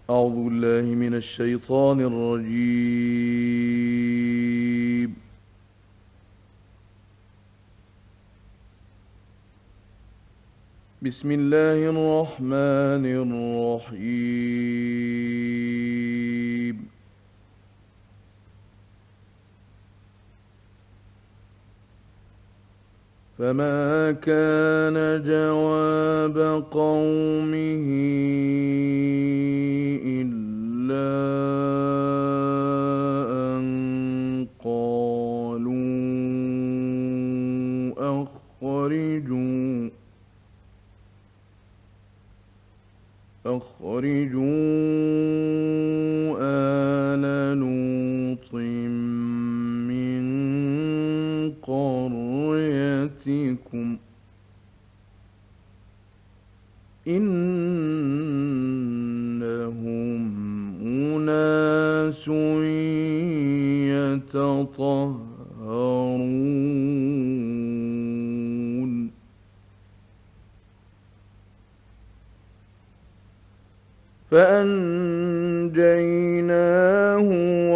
أعوذ بالله من الشيطان الرجيم. بسم الله الرحمن الرحيم. فما كان جواب قومه إلا أن قالوا أخرجوا آل لوط من قريتكم إنهم أناس يتطهرون. فأنجيناه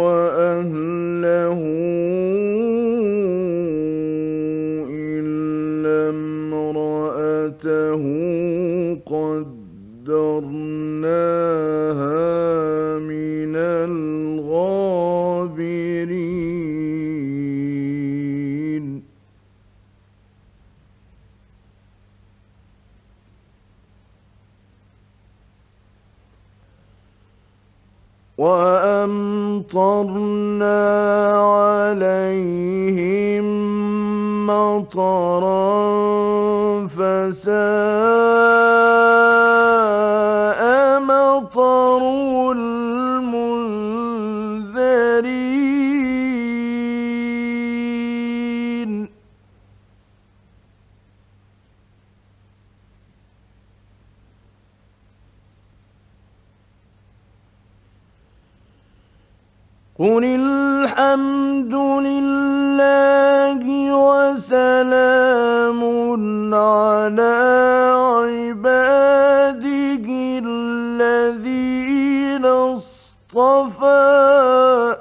وأهله إلا امرأته قدرناها من الغابرين. وأمطرنا عليهم مطرا فساء مطر المنذرين. قل الحمد لله وسلام على عباده الذين اصطفى.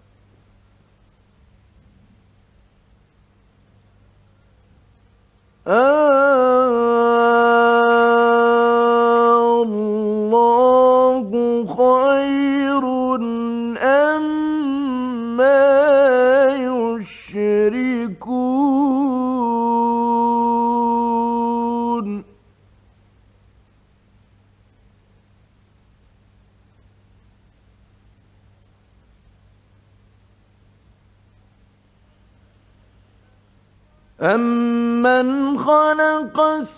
الله خير أما يشركون. أَمَّنْ خَلَقَ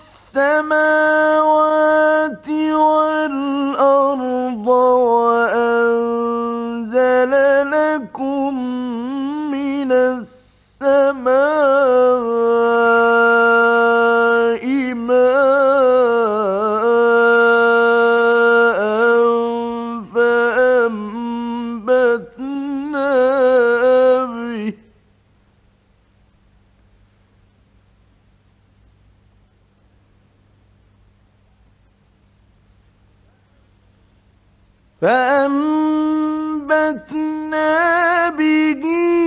السَّمَاوَاتِ وَالْأَرْضَ وَأَنزَلَ لَكُم مِّنَ السَّمَاءِ مَاءً فأنبتنا به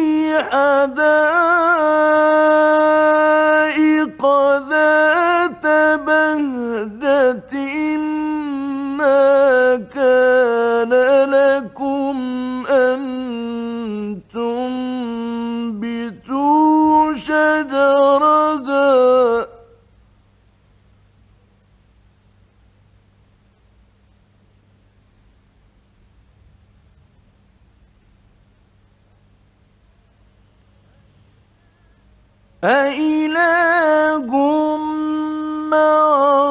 حدائق ذات بهجة ما كان لكم أن تنبتوا شجرها أإله مع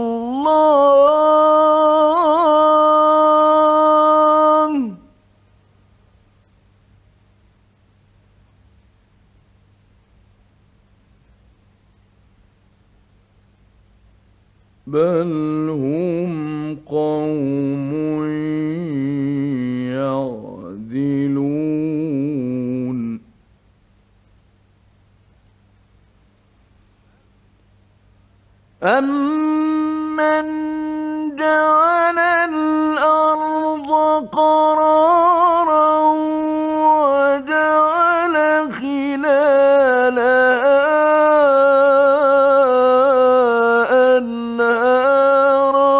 الله بل هم قوم يعدلون. أَمَّنْ جَعَلَ الْأَرْضَ قرارا وجعل خلالها أنهارا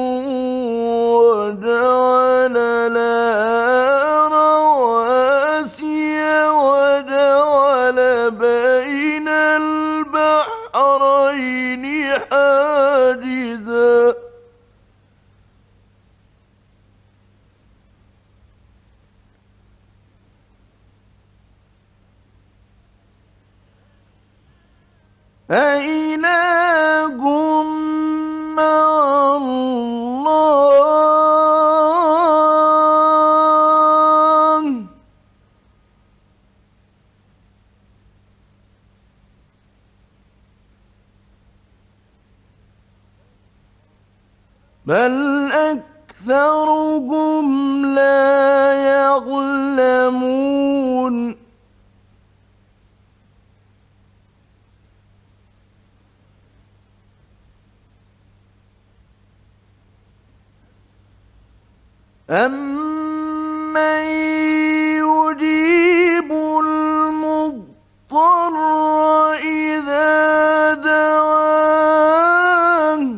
وجعل لها رواسي وجعل بين البحرين حاجزا أإله مع الله بل أكثرهم لا يعلمون أَمَّن يُجِيبُ الْمُضْطَرَّ إِذَا دَعَاهُ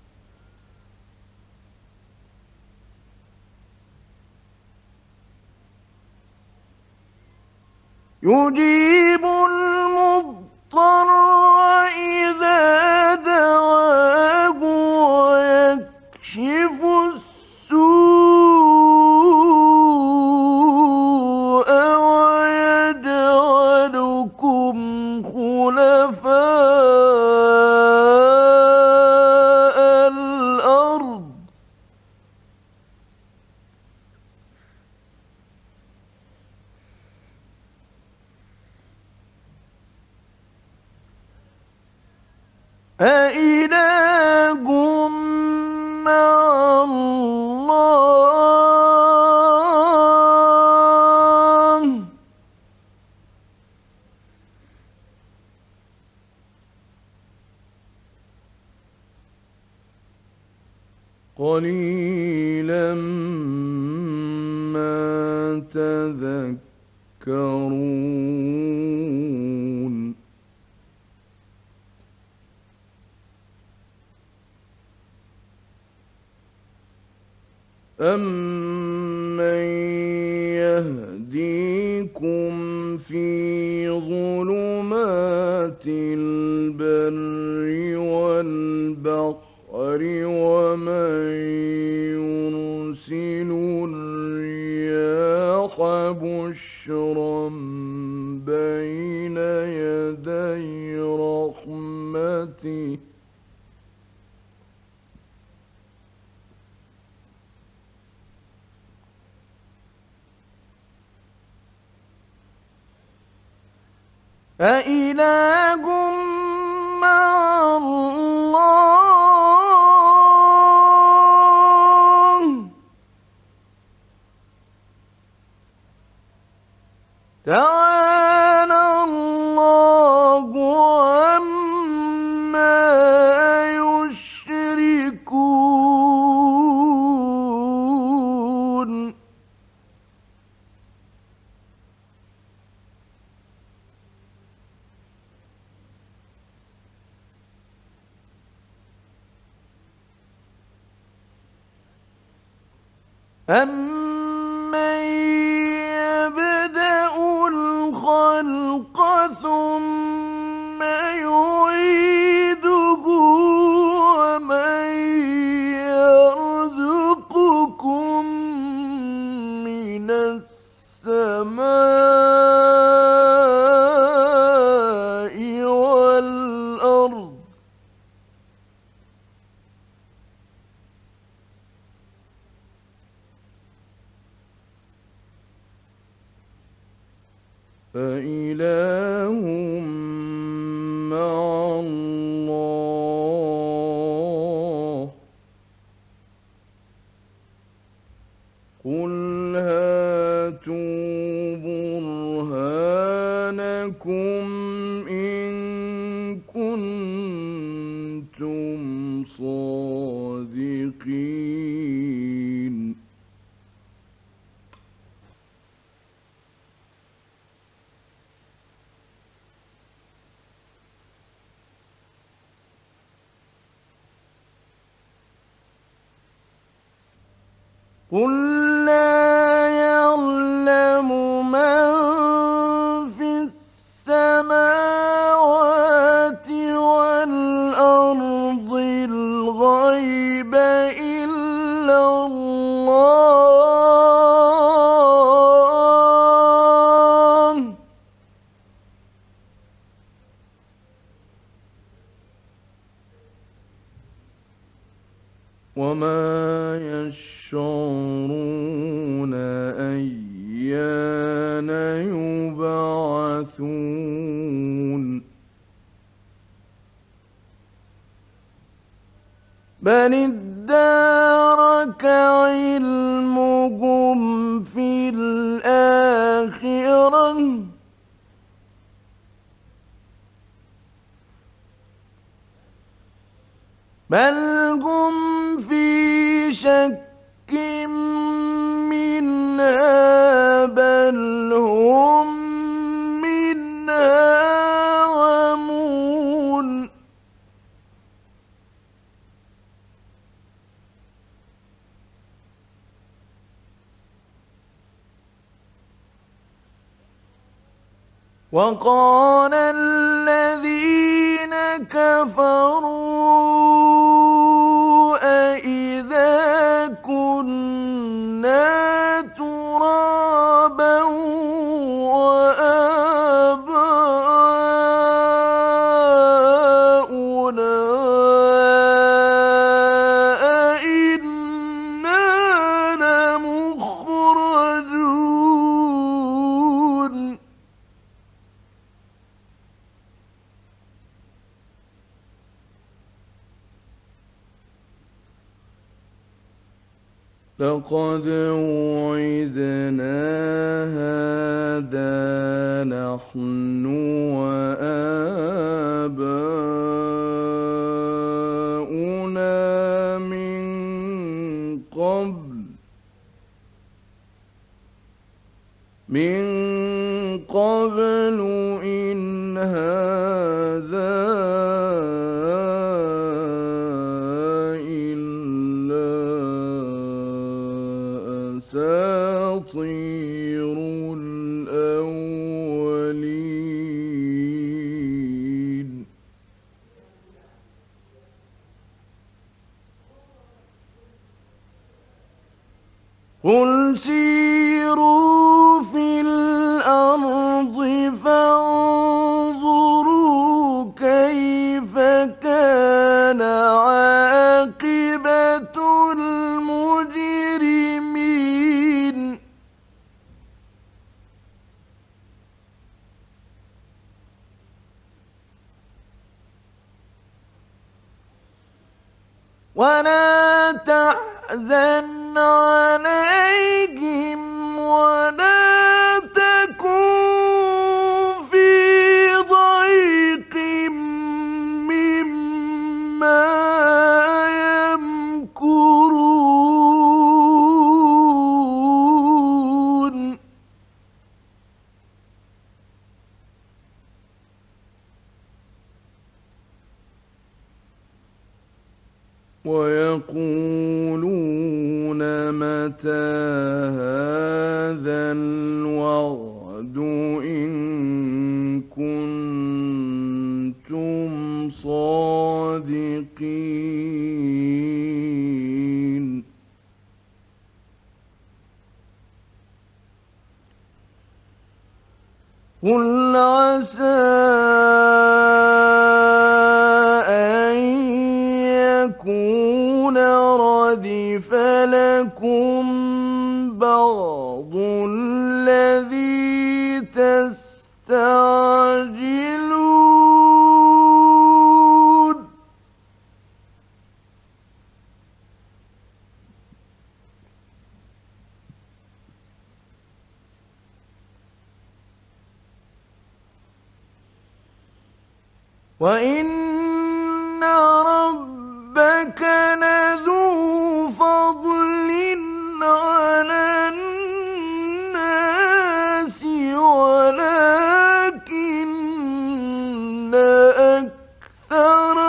يُجِيبُ الْمُضْطَرَّ إِذَا دَعَاهُ وَيَكْشِفُ السُّوءَ وَيَجْعَلُكُمْ خُلَفَاءَ الْأَرْضِ أإله مع الله قليلا ما تذكرون أَمَّن يَهْدِيكُمْ فِي ظُلُمَاتِ الْبَرِّ وَالْبَحْرِ وَمَن يُرْسِلُ الرِّيَاحَ بُشْرًا بَيْنَ يَدَيْ رَحْمَتِهِ أإله مع الله تعالى الله عما يشركون أَمَّن يَبْدَأُ الْخَلْقَ ثُمَّ يُعِيدُهُ وَمَن يَرْزُقُكُم مِّنَ السَّمَاءِ وَالْأَرْضِ فإله مع الله قل هاتوا برهانكم إن كنتم صادقين قل لا يعلم من في السماوات والأرض الغيب إلا الله وما يشعرون أيان يبعثون بل ادارك علمهم في الآخرة بل هم في شك منها بل هم منها عمون وقال الذين كفروا أإذا كنا ترابا وآباؤنا أئنا لمخرجون لقد وعدنا هذا نحن وآباؤنا من قبل إن هذا أساطير الأولين قل سيروا في الأرض فانظروا كيف كان عاقبة المجرمين ولا تحزن عليهم ولا تكن في ضيق مما يمكرون ويقولون متى هذا الوعد إن كنتم صادقين قل عسى أن يكون ردف لكم بعض الذي تستعجلون وإن ربك لذو فضل على الناس ولكن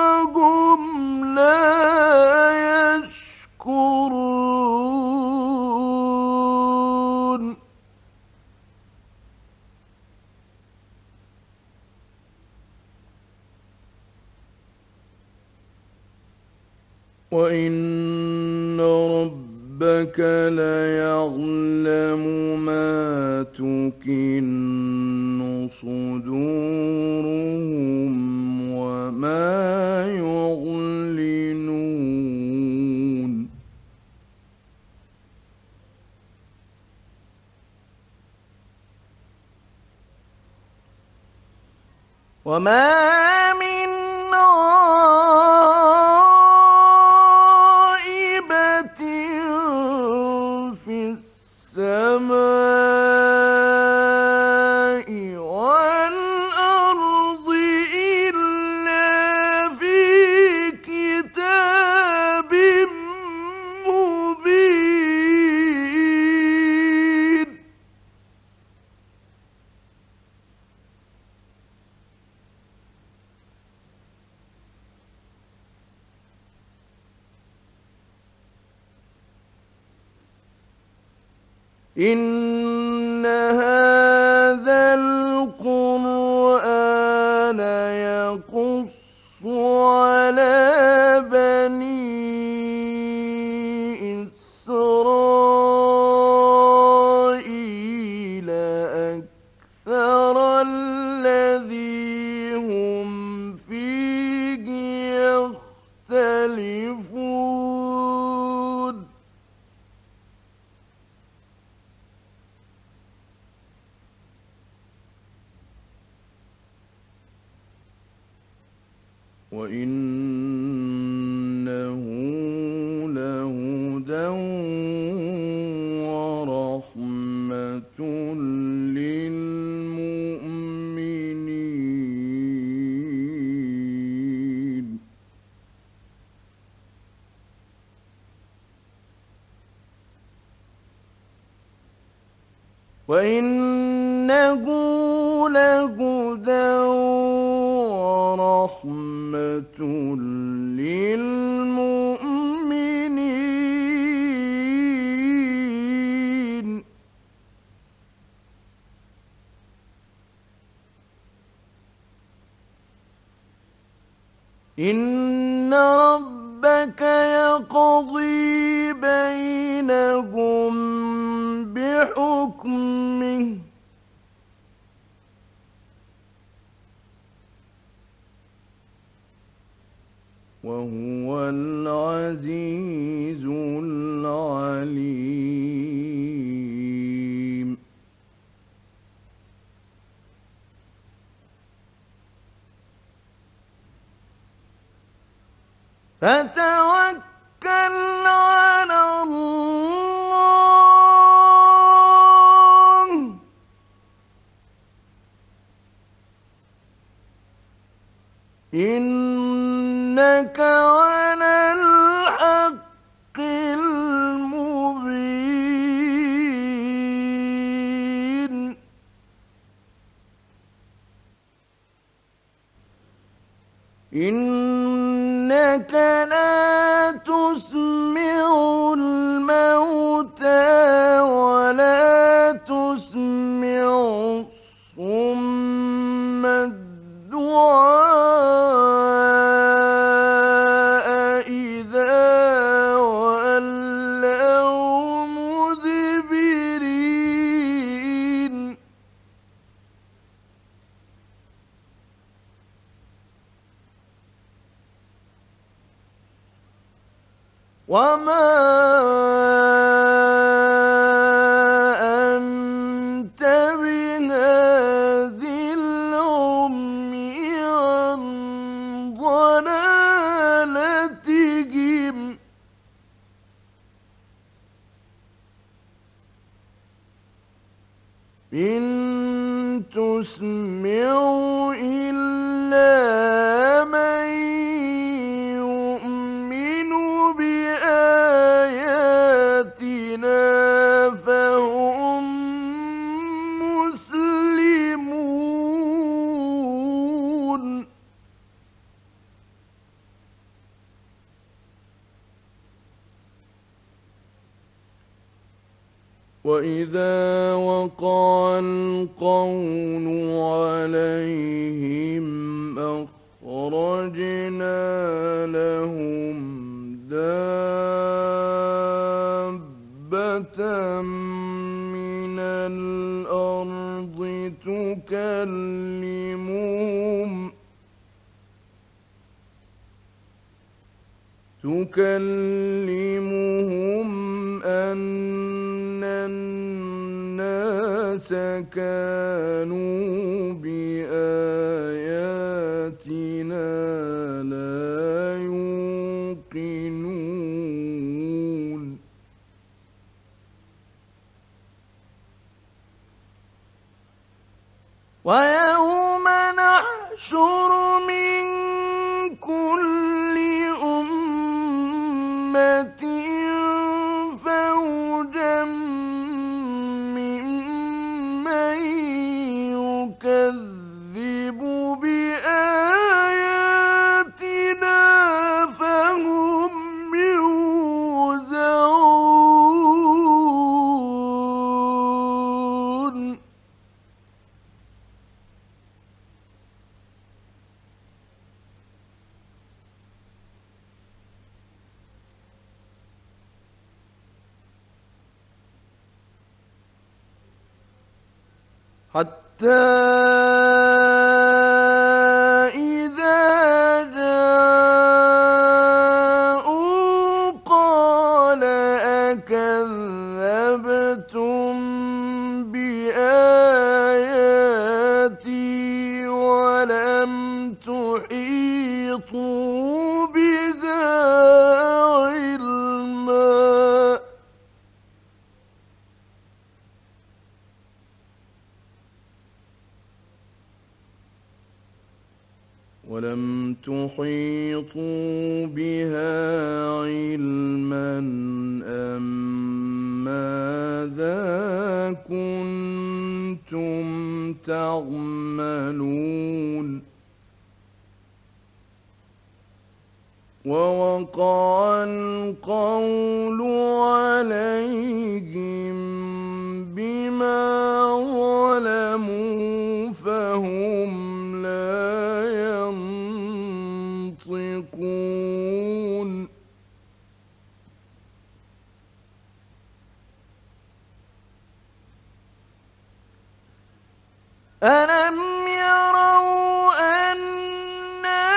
أكثرهم لا يشكرون وإن ربك ليعلم ما تكن صدورهم وما يعلنون وما من غائبة في السماء والأرض إلا في كتاب مبين إن هذا القرآن يقص على بني إسرائيل أكثر الذي هم فيه يختلفون وإنه لهدى ورحمة للمؤمنين وإنه لهدى ورحمة للمؤمنين إن ربك يقضي بينهم بحكمه وهو العزيز العليم فتوكل على الله إنك على الحق المبين إنك لا تسمع الموتى ولا تسمع الصم الدعاء إذا ولوا مدبرين وما أنت بهاد العمي عن ضلالتهم إن تسمع إلا من يؤمن بآياتنا فهم مسلمون وإذا وقع القول عليهم أخرجنا لهم دابة دابة من الأرض تكلمهم أن الناس كانوا بآياتنا لا يوقنون ويوم نحشر من كل أمة فوجا ممن يكذب بآياتنا فهم يوزعون حتى إذا جاءوا قال أكذبتم بآياتي ولم تحيطوا بها علما أم ماذا كنتم تعملون ووقع القول عليهم بما ظلموا فهم لا ينطقون ألم يروا أنا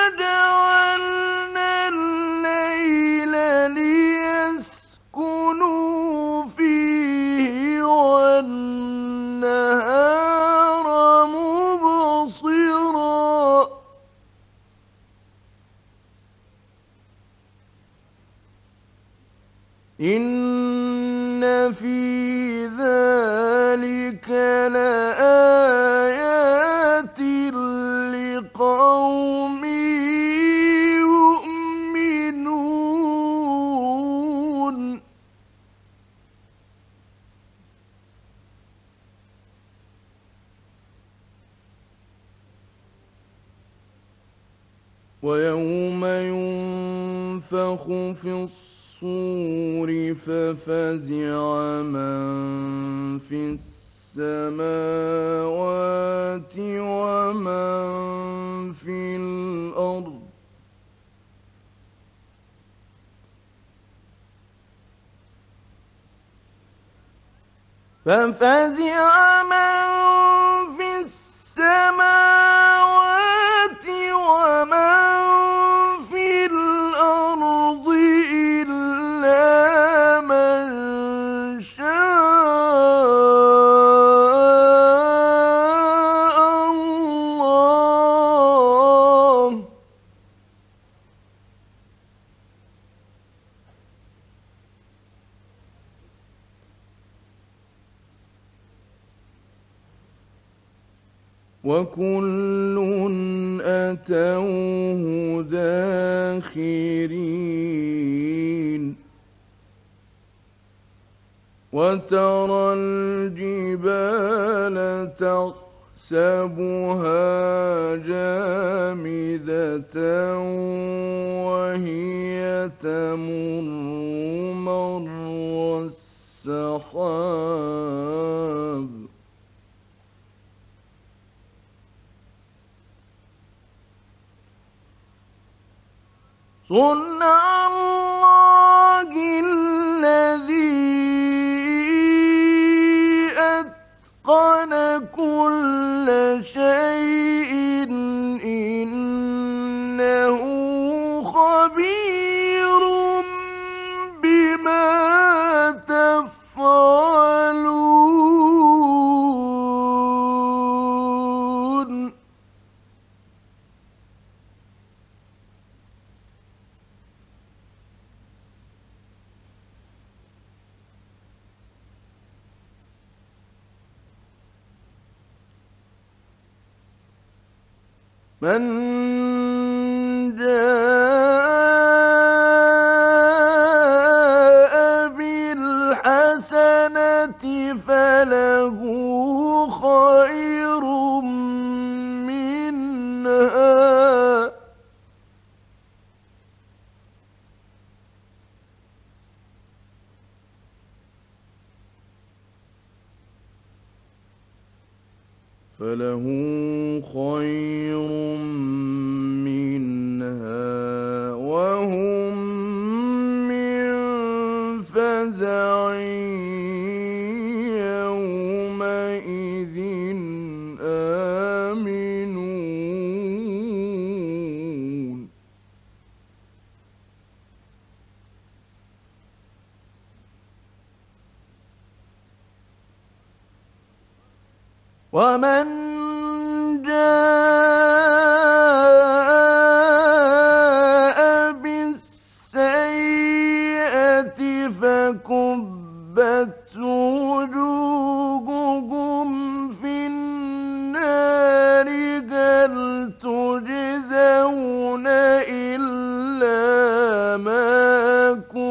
جعلنا الليل ليسكنوا فيه والنهار مبصرا إن في ذلك لآيات لقوم يؤمنون ويوم ينفخ في الصور ففزع من في السماوات ومن في الأرض ففزع من في السماوات ومن في الأرض إلا من شاء الله وكل أتوه داخرين وترى الجبال تحسبها جامدة وهي تمر مر السحاب صنع الله أتقن كل شيء إنه خبير بما تفعلون من جاء بالحسنة فله خير منها وهم من فزع يومئذ آمنون ومن جاء بالسيئة فكبت وجوههم في النار هل تجزون إلا ما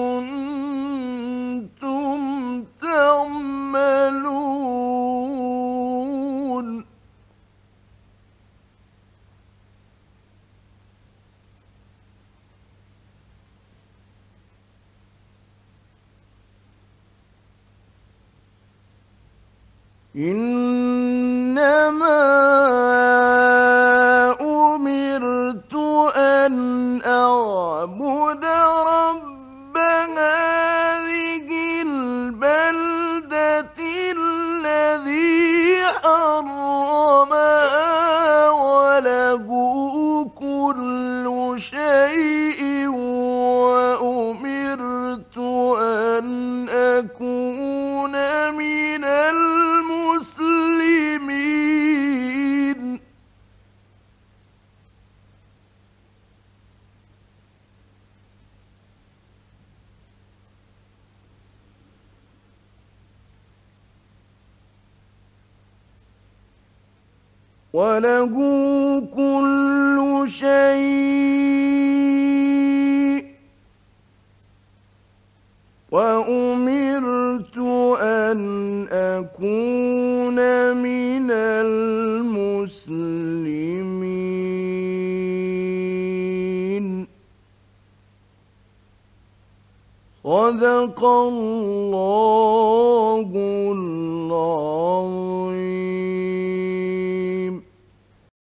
كنتم تعملون إنما أمرت أن أعبد رب هذه البلدة الذي حرمها وله كل شيء وأمرت أن أكون من المسلمين وله كل شيء وأمرت أن أكون من المسلمين صدق الله